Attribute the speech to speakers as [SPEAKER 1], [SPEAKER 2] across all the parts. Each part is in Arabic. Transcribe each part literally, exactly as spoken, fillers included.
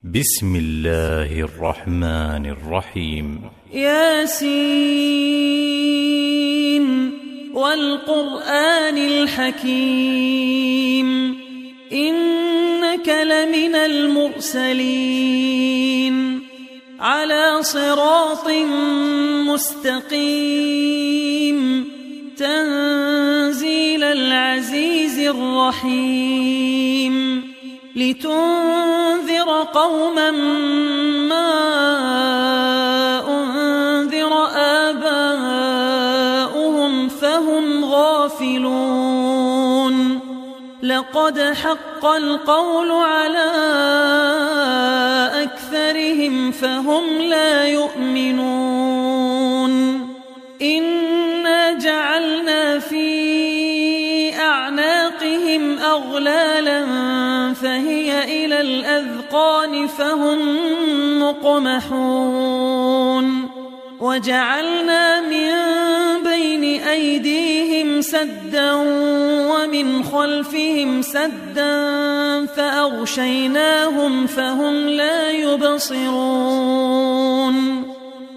[SPEAKER 1] بسم الله الرحمن الرحيم.
[SPEAKER 2] ياسين والقرآن الحكيم إنك لمن المرسلين على صراط مستقيم تنزيل العزيز الرحيم لتنذر قوما ما أنذر آباؤهم فهم غافلون لقد حق القول على أكثرهم فهم لا يؤمنون إنا جعلنا في أعناقهم أغلالا فهي إلى الأذقان فهم مقمحون وجعلنا من بين أيديهم سدا ومن خلفهم سدا فأغشيناهم فهم لا يبصرون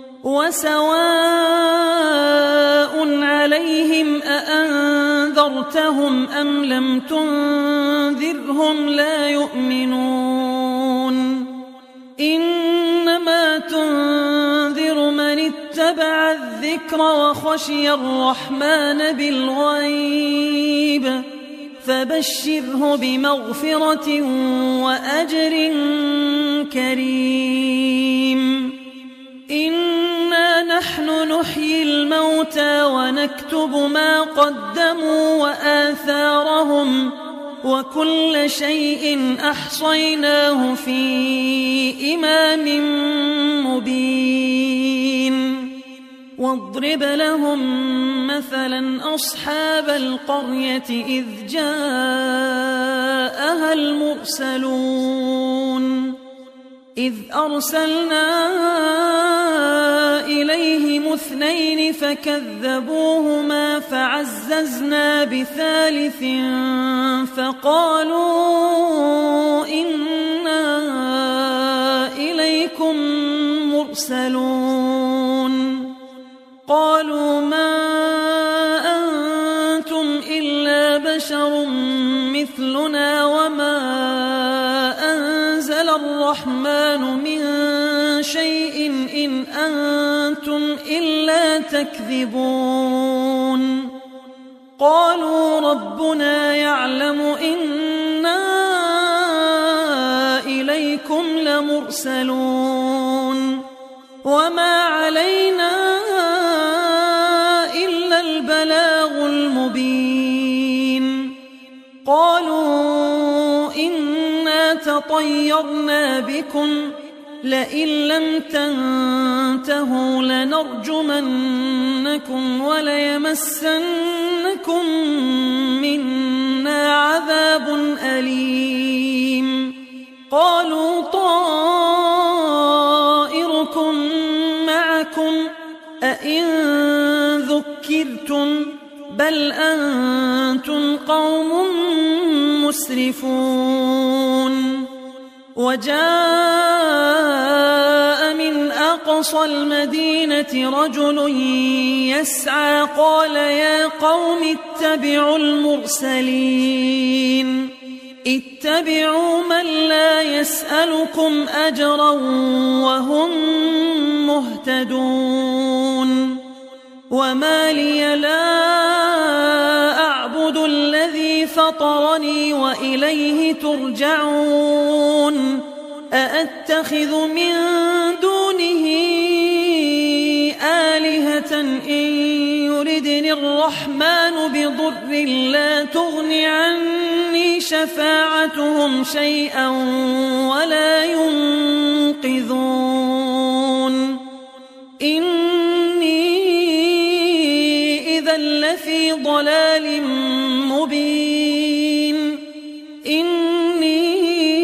[SPEAKER 2] وسواء عليهم أأنذرتهم أم لم تنذرهم لا يؤمنون إنما تنذر من اتبع الذكر وخشي الرحمن بالغيب فبشره بمغفرة وأجر كريم إنا نحن نحيي الموتى ونكتب ما قدموا وآثارهم وكل شيء أحصيناه في إمام مبين واضرب لهم مثلا أصحاب القرية إذ جاءها المرسلون إذ أرسلنا إليهم اثنين فكذبوهما فعززنا بثالث فقالوا إنا إليكم مرسلون قالوا ما أنتم إلا بشر مثلنا وما أنزل الرحمن من شيء إن أنتم إلا تكذبون قالوا ربنا يعلم إنا إليكم لمرسلون وما علينا إلا البلاغ المبين قالوا إنا تطيرنا بكم لئن لم تنتهوا لنرجمنكم وليمسنكم منا عذاب أليم قالوا طائركم معكم أئن ذكرتم بل أنتم قوم مسرفون وجاء من أقصى المدينة رجل يسعى قال يا قوم اتبعوا المرسلين اتبعوا من لا يسألكم أجرا وهم مهتدون وما لي لا أعبد الذي فطرني وإليه ترجعون أأتخذ من دونه آلهة إن يردني الرحمن بضر لا تغن عني شفاعتهم شيئا ولا ينقذون إني إذا لفي ضلال مبين إني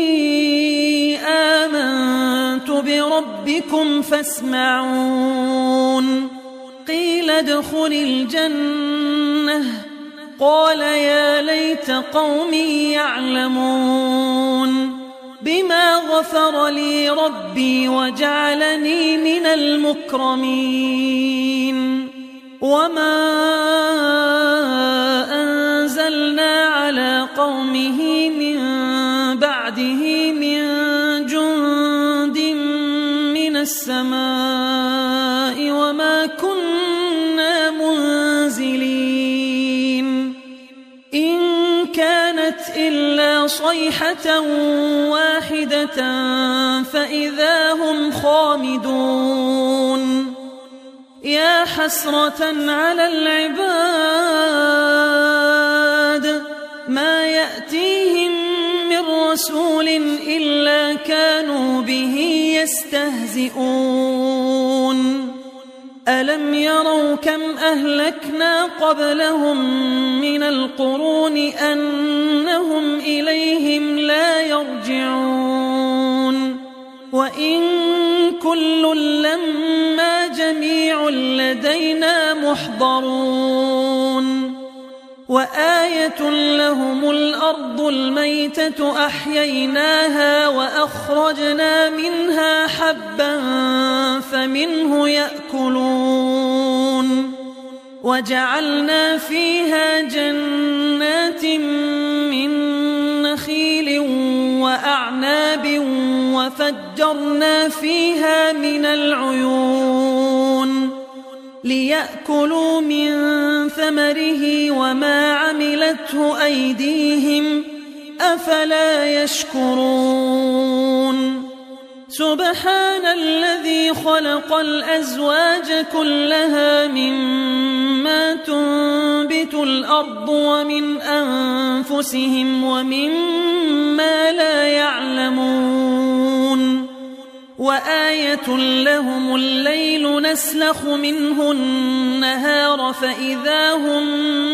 [SPEAKER 2] آمنت بربكم فاسمعون قيل ادخل الجنة قال يا ليت قومي يعلمون بما غفر لي ربي وجعلني من المكرمين وما أنزلنا على قومه من بعده من جند من السماء وما كنا منزلين إن كانت إلا صيحة واحدة فإذا هم خامدون يا حسرة على العباد ما يأتيهم من رسول إلا كانوا به يستهزئون ألم يروا كم أهلكنا قبلهم من القرون أنهم إليهم لا يرجعون وإن كل لما جميع لدينا محضرون وآية لهم الأرض الميتة أحييناها وأخرجنا منها حبا فمنه يأكلون وجعلنا فيها جنات من نخيل وأعناب وفجرنا فيها من العيون ليأكلوا من ثمره وما عملته أيديهم أفلا يشكرون سبحان الذي خلق الأزواج كلها مما تنبت الأرض ومن أنفسهم ومما لا يعلمون وآية لهم الليل نسلخ منه النهار فإذا هم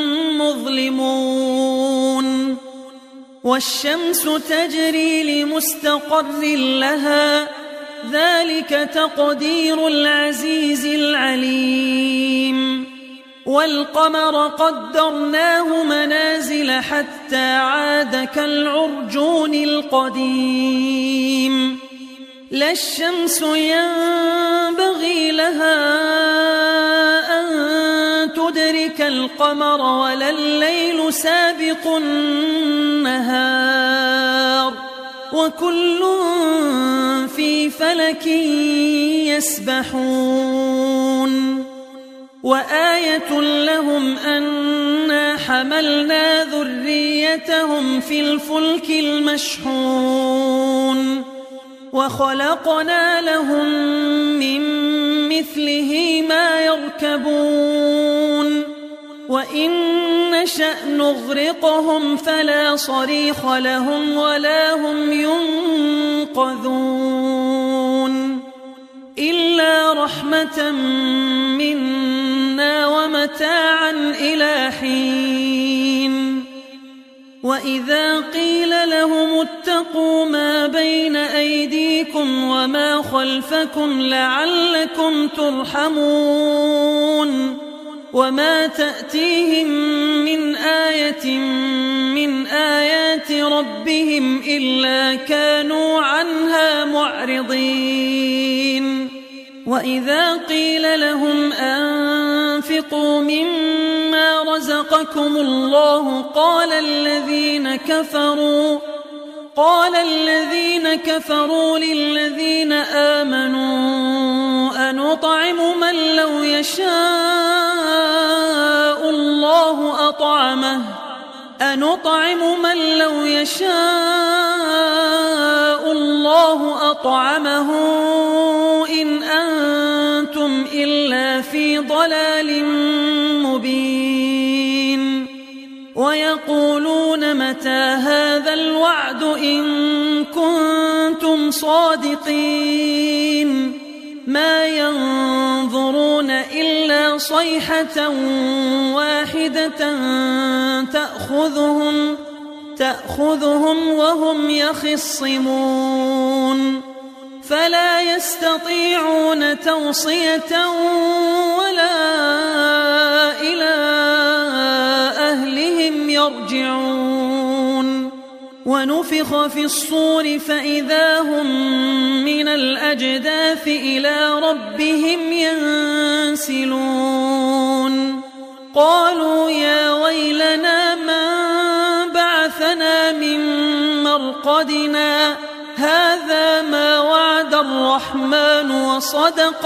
[SPEAKER 2] مظلمون والشمس تجري لمستقر لها ذلك تقدير العزيز العليم والقمر قدرناه منازل حتى عاد كالعرجون القديم لا الشمس ينبغي لها أن تدرك القمر ولا الليل سابق النهار وكل في فلك يسبحون وآية لهم أنا حملنا ذريتهم في الفلك المشحون وخلقنا لهم من مثله ما يركبون وإن نشأ نغرقهم فلا صريخ لهم ولا هم ينقذون إلا رحمة منا ومتاعا إلى حين وإذا قيل لهم اتقوا ما بين أيديكم وما خلفكم لعلكم ترحمون وما تأتيهم من آية من آيات ربهم إلا كانوا عنها معرضين وإذا قيل لهم أنفقوا مما رزقكم الله قال الذين كفروا قال الذين كفروا للذين آمنوا أنطعم من لو يشاء الله أطعمه أنطعم من لو يشاء الله أطعمه إن أنتم إلا في ضلال مبين ويقولون متى هذا الوعد إن كنتم صادقين ما ينظرون إلا صيحة واحدة تأخذهم تأخذهم وهم يخصمون فلا يستطيعون توصية ولا إلى أهلهم يرجعون ونفخ في الصور فإذا هم من الأجداث إلى ربهم ينسلون قالوا يا ويلنا من بعثنا من مرقدنا هذا ما وعد الرحمن وصدق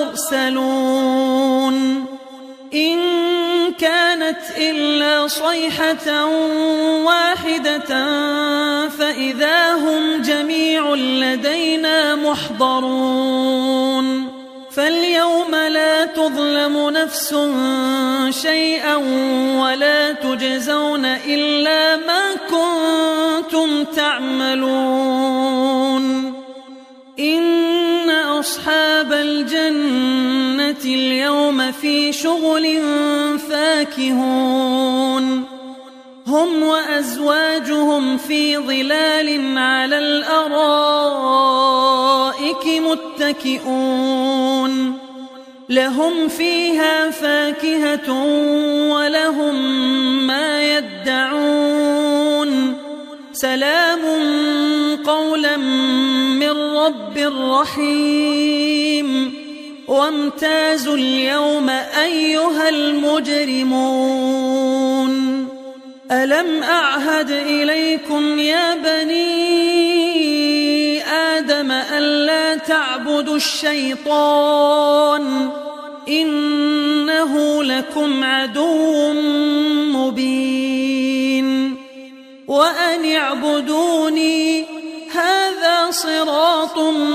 [SPEAKER 2] المرسلون إن كانت إلا صيحة واحدة فإذا هم جميع لدينا محضرون فاليوم لا تظلم نفس شيئا ولا تجزون إلا ما كنتم تعملون إن أصحاب الجنة اليوم في شغل فاكهون هم وأزواجهم في ظلال على الأرائك متكئون لهم فيها فاكهة ولهم ما يدعون سلام قولا من رب رحيم وامتازوا اليوم أيها المجرمون ألم أعهد إليكم يا بني آدم ألا تعبدوا الشيطان إنه لكم عدو مبين وأن اعبدوني هذا صراط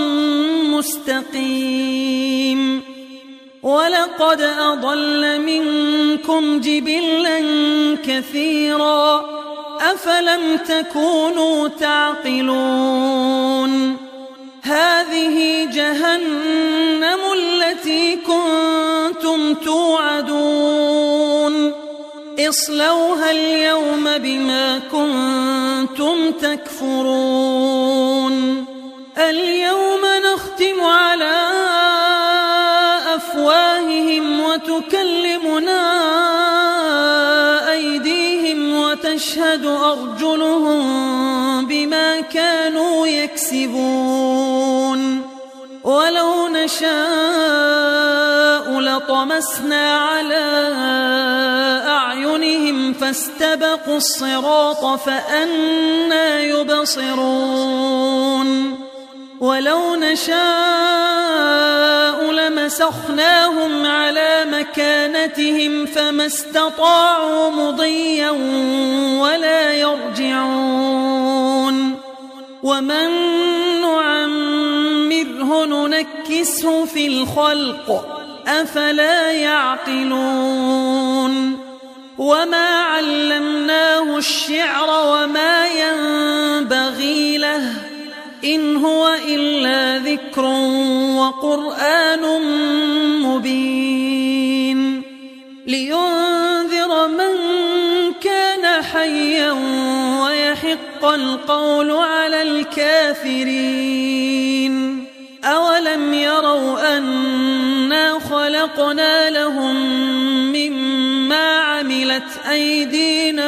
[SPEAKER 2] مستقيم ولقد أضل منكم جبلا كثيرا أفلم تكونوا تعقلون هذه جهنم التي كنتم توعدون اصلوها اليوم بما كنتم تكفرون اليوم نختم على أفواههم وتكلمنا أيديهم وتشهد أرجلهم بما كانوا يكسبون ولو نشاء لطمسنا على أعينهم فاستبقوا الصراط فأنى يبصرون ولو نشاء لمسخناهم على مكانتهم فما استطاعوا مضيا ولا يرجعون ومن نعمره ننكسه في الخلق أفلا يعقلون وما علمناه الشعر وما ينبغي له إن هو إلا ذكر وقرآن مبين لينذر من كان حيا ويحق القول على الكافرين أولم يروا أنا خلقنا لهم مما عملت أيدينا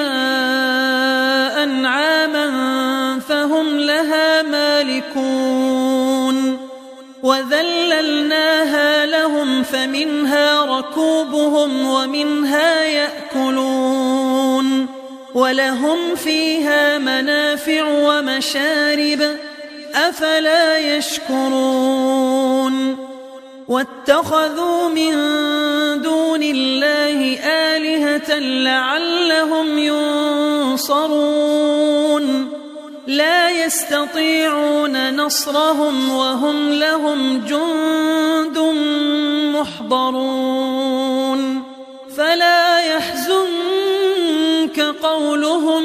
[SPEAKER 2] أنعاما فهم لها مالكون وذللناها لهم فمنها ركوبهم ومنها يأكلون ولهم فيها منافع ومشارب أفلا يشكرون واتخذوا من دون الله آلهة لعلهم ينصرون لا يستطيعون نصرهم وهم لهم جند محضرون فلا يحزنك قولهم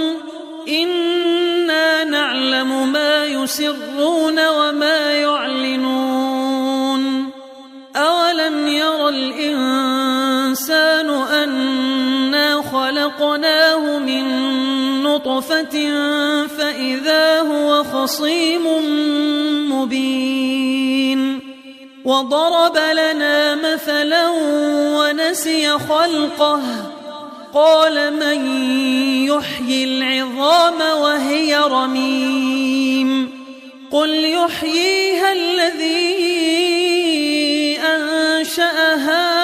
[SPEAKER 2] إنا نعلم ما يسرون وما يعلنون أولم ير الإنسان أنا خلقناه من نطفة فإذا هو خصيم مبين وضرب لنا مثلا ونسي خلقه قال من يحيي العظام وهي رميم قل يحييها الذي أنشأها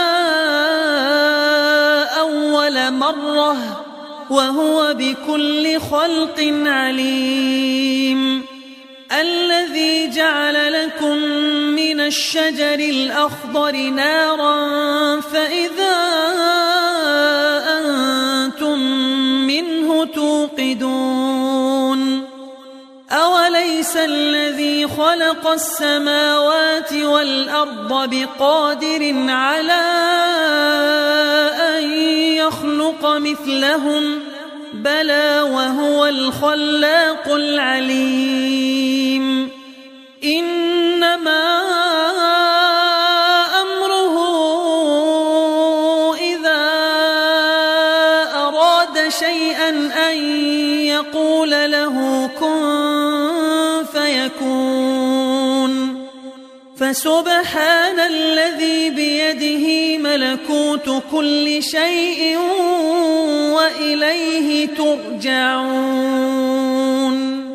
[SPEAKER 2] أول مرة وهو بكل خلق عليم الذي جعل لكم من الشجر الأخضر نارا فإذا أنتم منه توقدون أوليس الذي خلق السماوات والأرض بقادر على أن يخلق مثلهم بلى وهو الخلاق العليم إنما أمره إذا أراد شيئا أن يقول له كن فيكون فسبحان الذي بيده ملكوت كل شيء وإليه ترجعون